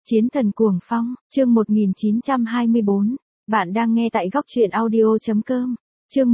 Chiến thần cuồng phong, chương 1924. Bạn đang nghe tại góc truyện audio.com. Chương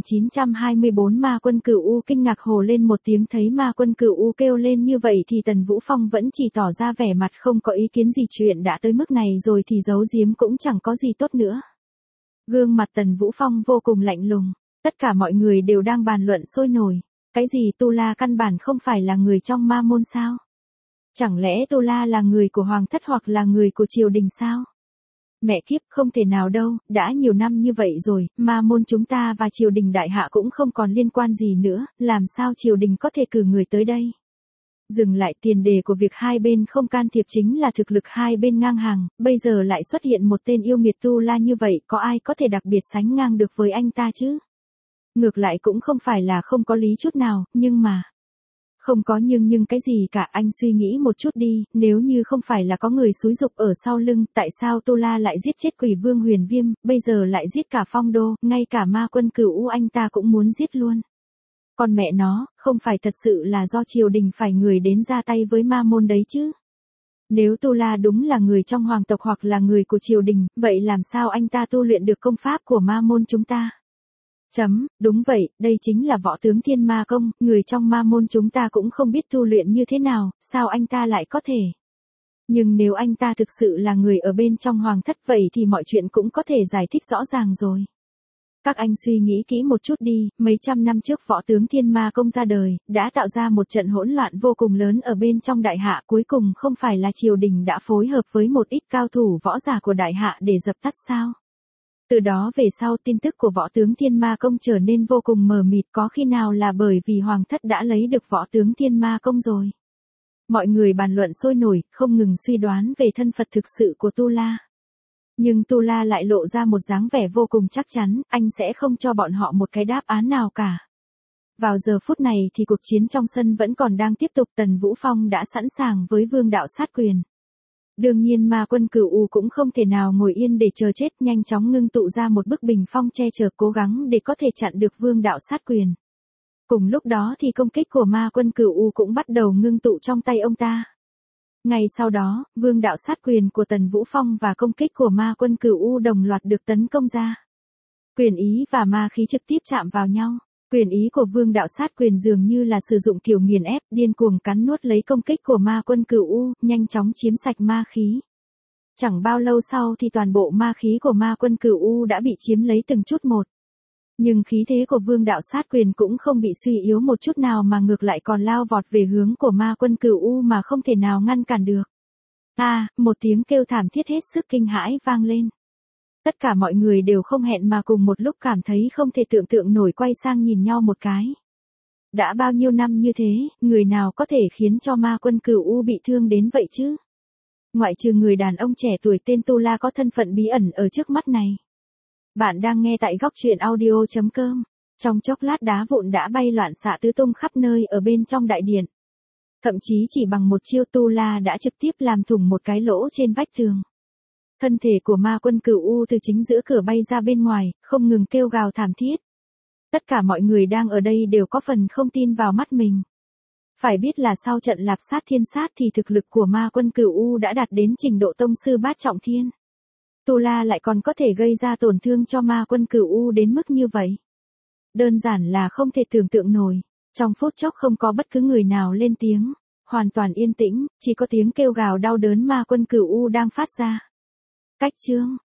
1924 Ma Quân Cửu U kinh ngạc hồ lên một tiếng, thấy Ma Quân Cửu U kêu lên như vậy thì Tần Vũ Phong vẫn chỉ tỏ ra vẻ mặt không có ý kiến gì, chuyện đã tới mức này rồi thì giấu giếm cũng chẳng có gì tốt nữa. Gương mặt Tần Vũ Phong vô cùng lạnh lùng, tất cả mọi người đều đang bàn luận sôi nổi. Cái gì Tu La căn bản không phải là người trong ma môn sao? Chẳng lẽ Tu La là người của hoàng thất hoặc là người của triều đình sao? Mẹ kiếp, không thể nào đâu, đã nhiều năm như vậy rồi, ma môn chúng ta và triều đình đại hạ cũng không còn liên quan gì nữa, làm sao triều đình có thể cử người tới đây? Dừng lại, tiền đề của việc hai bên không can thiệp chính là thực lực hai bên ngang hàng, bây giờ lại xuất hiện một tên yêu nghiệt Tu La như vậy, có ai có thể đặc biệt sánh ngang được với anh ta chứ? Ngược lại cũng không phải là không có lý chút nào, nhưng mà... Không có nhưng cái gì cả, anh suy nghĩ một chút đi, nếu như không phải là có người xúi giục ở sau lưng, tại sao Tu La lại giết chết Quỷ Vương Huyền Viêm, bây giờ lại giết cả Phong Đô, ngay cả Ma Quân Cửu U anh ta cũng muốn giết luôn. Còn mẹ nó, không phải thật sự là do triều đình phải người đến ra tay với ma môn đấy chứ? Nếu Tu La đúng là người trong hoàng tộc hoặc là người của triều đình, vậy làm sao anh ta tu luyện được công pháp của ma môn chúng ta? Đúng vậy, đây chính là võ tướng Thiên Ma Công, người trong ma môn chúng ta cũng không biết tu luyện như thế nào, sao anh ta lại có thể? Nhưng nếu anh ta thực sự là người ở bên trong hoàng thất vậy thì mọi chuyện cũng có thể giải thích rõ ràng rồi. Các anh suy nghĩ kỹ một chút đi, mấy trăm năm trước võ tướng Thiên Ma Công ra đời, đã tạo ra một trận hỗn loạn vô cùng lớn ở bên trong đại hạ, cuối cùng không phải là triều đình đã phối hợp với một ít cao thủ võ giả của đại hạ để dập tắt sao? Từ đó về sau tin tức của võ tướng Thiên Ma Công trở nên vô cùng mờ mịt, có khi nào là bởi vì hoàng thất đã lấy được võ tướng Thiên Ma Công rồi. Mọi người bàn luận sôi nổi, không ngừng suy đoán về thân phận thực sự của Tu La. Nhưng Tu La lại lộ ra một dáng vẻ vô cùng chắc chắn, anh sẽ không cho bọn họ một cái đáp án nào cả. Vào giờ phút này thì cuộc chiến trong sân vẫn còn đang tiếp tục, Tần Vũ Phong đã sẵn sàng với Vương Đạo sát quyền. Đương nhiên Ma Quân Cửu U cũng không thể nào ngồi yên để chờ chết, nhanh chóng ngưng tụ ra một bức bình phong che chở, cố gắng để có thể chặn được Vương Đạo sát quyền. Cùng lúc đó thì công kích của Ma Quân Cửu U cũng bắt đầu ngưng tụ trong tay ông ta. Ngay sau đó, Vương Đạo sát quyền của Tần Vũ Phong và công kích của Ma Quân Cửu U đồng loạt được tấn công ra. Quyền ý và ma khí trực tiếp chạm vào nhau. Quyền ý của Vương Đạo sát quyền dường như là sử dụng kiểu nghiền ép, điên cuồng cắn nuốt lấy công kích của Ma Quân Cửu U, nhanh chóng chiếm sạch ma khí. Chẳng bao lâu sau thì toàn bộ ma khí của Ma Quân Cửu U đã bị chiếm lấy từng chút một. Nhưng khí thế của Vương Đạo sát quyền cũng không bị suy yếu một chút nào mà ngược lại còn lao vọt về hướng của Ma Quân Cửu U mà không thể nào ngăn cản được. Một tiếng kêu thảm thiết hết sức kinh hãi vang lên. Tất cả mọi người đều không hẹn mà cùng một lúc cảm thấy không thể tưởng tượng nổi, quay sang nhìn nhau một cái. Đã bao nhiêu năm như thế, người nào có thể khiến cho Ma Quân Cửu U bị thương đến vậy chứ? Ngoại trừ người đàn ông trẻ tuổi tên Tu La có thân phận bí ẩn ở trước mắt này. Bạn đang nghe tại góc truyện audio.com. Trong chốc lát đá vụn đã bay loạn xạ tứ tung khắp nơi ở bên trong đại điện. Thậm chí chỉ bằng một chiêu Tu La đã trực tiếp làm thủng một cái lỗ trên vách tường. Thân thể của Ma Quân Cửu U từ chính giữa cửa bay ra bên ngoài, không ngừng kêu gào thảm thiết. Tất cả mọi người đang ở đây đều có phần không tin vào mắt mình. Phải biết là sau trận Lạp Sát Thiên Sát thì thực lực của Ma Quân Cửu U đã đạt đến trình độ tông sư bát trọng thiên. Tu La lại còn có thể gây ra tổn thương cho Ma Quân Cửu U đến mức như vậy. Đơn giản là không thể tưởng tượng nổi. Trong phút chốc không có bất cứ người nào lên tiếng, hoàn toàn yên tĩnh, chỉ có tiếng kêu gào đau đớn Ma Quân Cửu U đang phát ra. Cách chương,